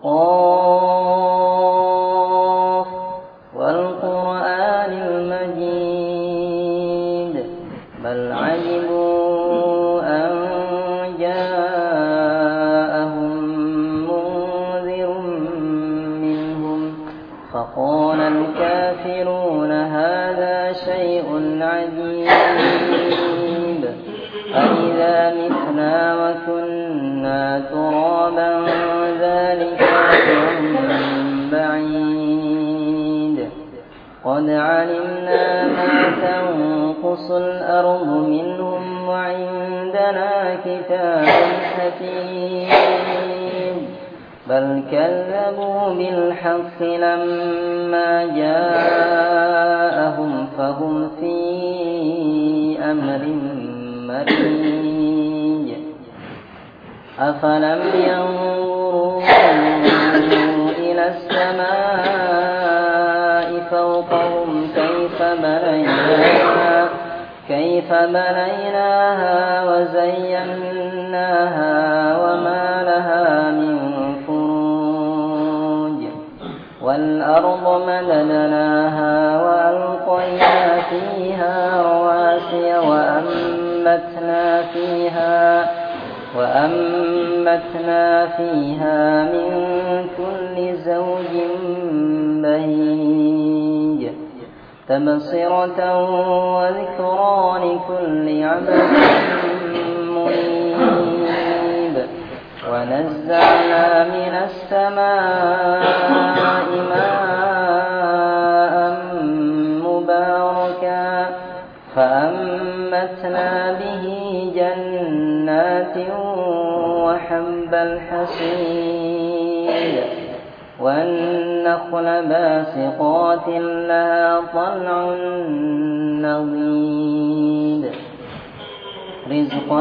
قاف والقرآن المجيد بل عجبوا أن جاءهم منذر منهم فقال الكافرون هذا شيء عجيب أإذا متنا وكنا ترابا ذلك شيء بعيد قد علمنا ما تنقص الأرض منهم وعندنا كتاب حكيم بل كذبوا بالحق لما جاءهم فهم في أمر مريج أفلم ينظروا إلى السماء فوقهم كيف بنيناها وزيناها وما لها من فروج والأرض مددناها وألقينا فيها رواسي وأنبتنا فيها من كل زوج بهيج تبصرة وذكرى لكل عبد منيب ونزلنا من السماء ماء مباركا فأنبتنا به جنات وحب الحصيد والنخل باسقات لها طلع نضيد رزقا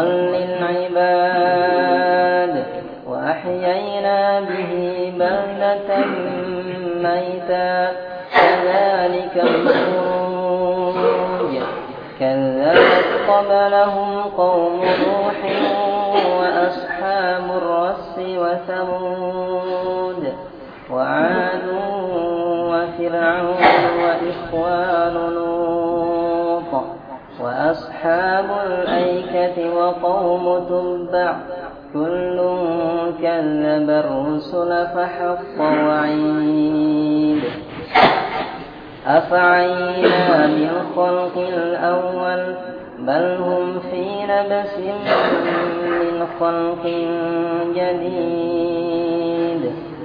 للعباد وأحيينا به بلدة ميتا كذلك الخروج كذبت قبلهم قوم نوح وأصحاب الرس وثمود وعاد وفرعون وإخوان لوط وأصحاب الأيكة وقوم تبع كل كذب الرسل فحق وعيد أفعينا بالخلق الأول بل هم في لبس من خلق جديد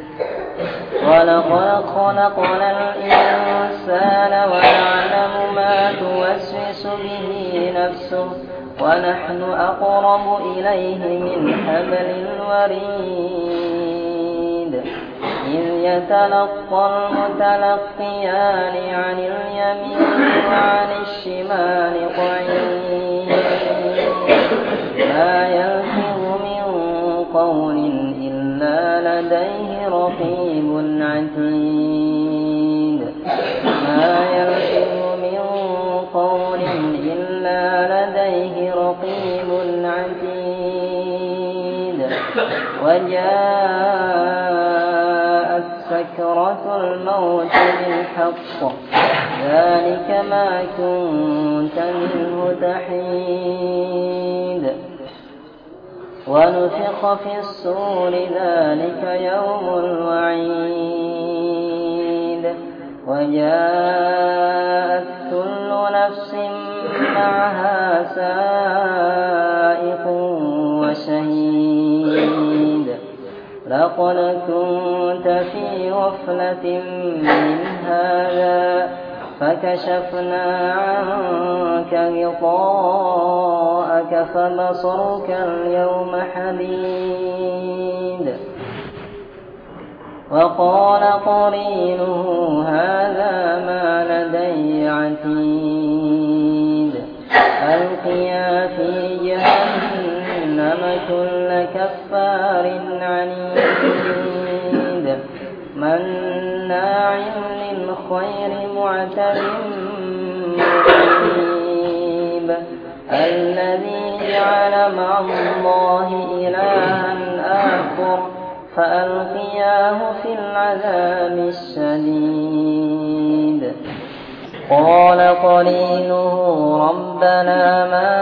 ولقد خلقنا الإنسان ونعلم ما توسوس به نفسه ونحن أقرب إليه من حبل الوريد إذ يتلقى المتلقيان عن اليمين وعن الشمال قعيد ما يلفظ من قول إلا لديه رقيب عتيد ما يلفظ من قول إلا لديه رقيب عتيد وجاءت سكرة الموت بالحق ذلك ما كنت منه تحيد ونفخ في الصور ذلك يوم الوعيد وجاءت كل نفس معها سائق وشهيد لقد كنت في غفلة من هذا فكشفنا عنك غطاءك فبصرك اليوم حديد وقال قرينه هذا ما لدي عتيد ألقيا في جهنم كل كفار عنيد مناع للخير معتد مريب الذي جعل مع الله إلها آخر فألقياه في العذاب الشديد. قال قرينه ربنا ما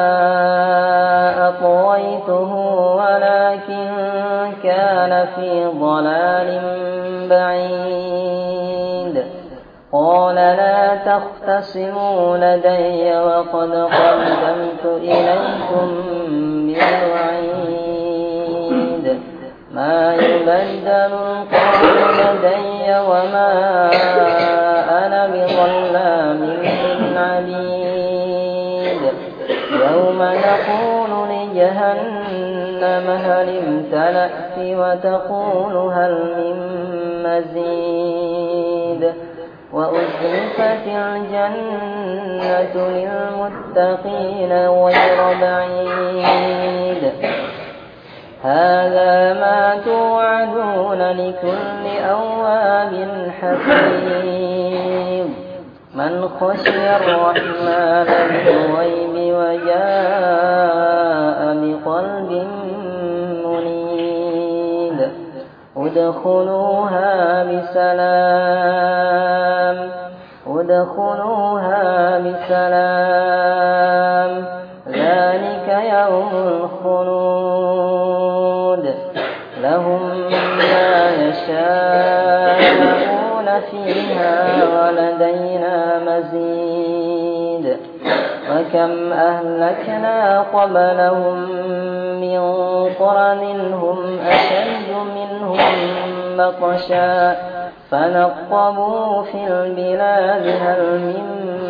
أطغيته ولكن كان في ضلال بعيد. قال لا تختصموا لدي وقد قدمت إليكم بالوعيد. ما يبدل القول لدي وما أنا بظلام للعبيد. يوم نقول لجهنم هل امتلأت وتقول هل من مزيد. وأزلفت الجنة للمتقين غير بعيد. هذا ما توعدون لكل أواب حفيظ. من خشي الرحمن بالغيب وجاء بقلب منيب. ادخلوها بسلام ذلك يوم الخلود. لهم ما يشاءون فيها ولدينا مزيد. وكم أهلكنا قبلهم من قرن هم أشد منهم بطشا فنقبوا في البلاد هل من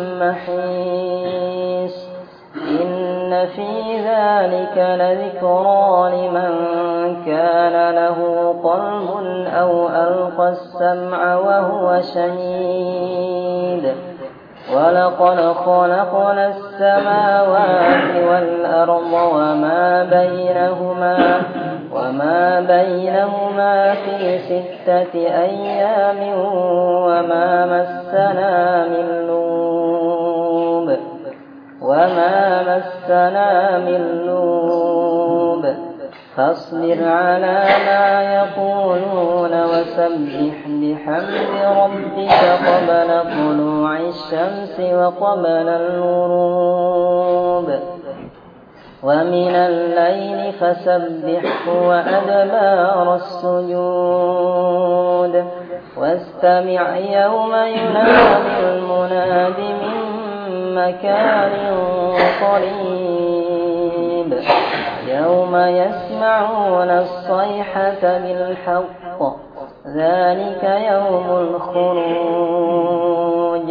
محيص. إن في ذلك لذكرى لمن كان له قلب أو ألقى السمع وهو شهيد. ولقد خلقنا السماوات والأرض وما بينهما في 6 أيام وما مسنا من لوب. فاصبر على ما يقولون وسبح بحمد ربك قبل طلوع الشمس وقبل الغروب. ومن الليل فسبحه وأدبار السجود. واستمع يوم ينادي المناد من مكان قريب. يوم يسمعون الصيحة بالحق ذلك يوم الخروج.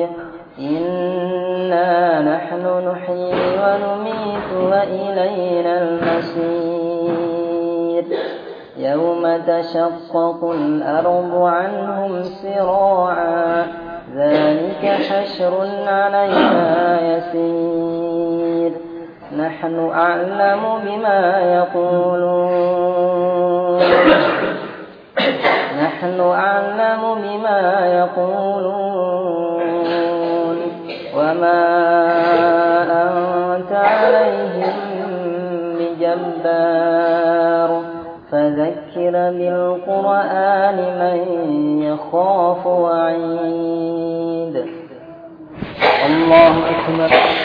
إنا نحن نحيي ونميت وإلينا المصير. يوم تشقق الأرض عنهم سراعا ذلك حشر علينا يسير. نحن أعلم بما يقولون وما أنت عليهم بجبار. فذكر بالقرآن من يخاف وعيد. الله أكبر.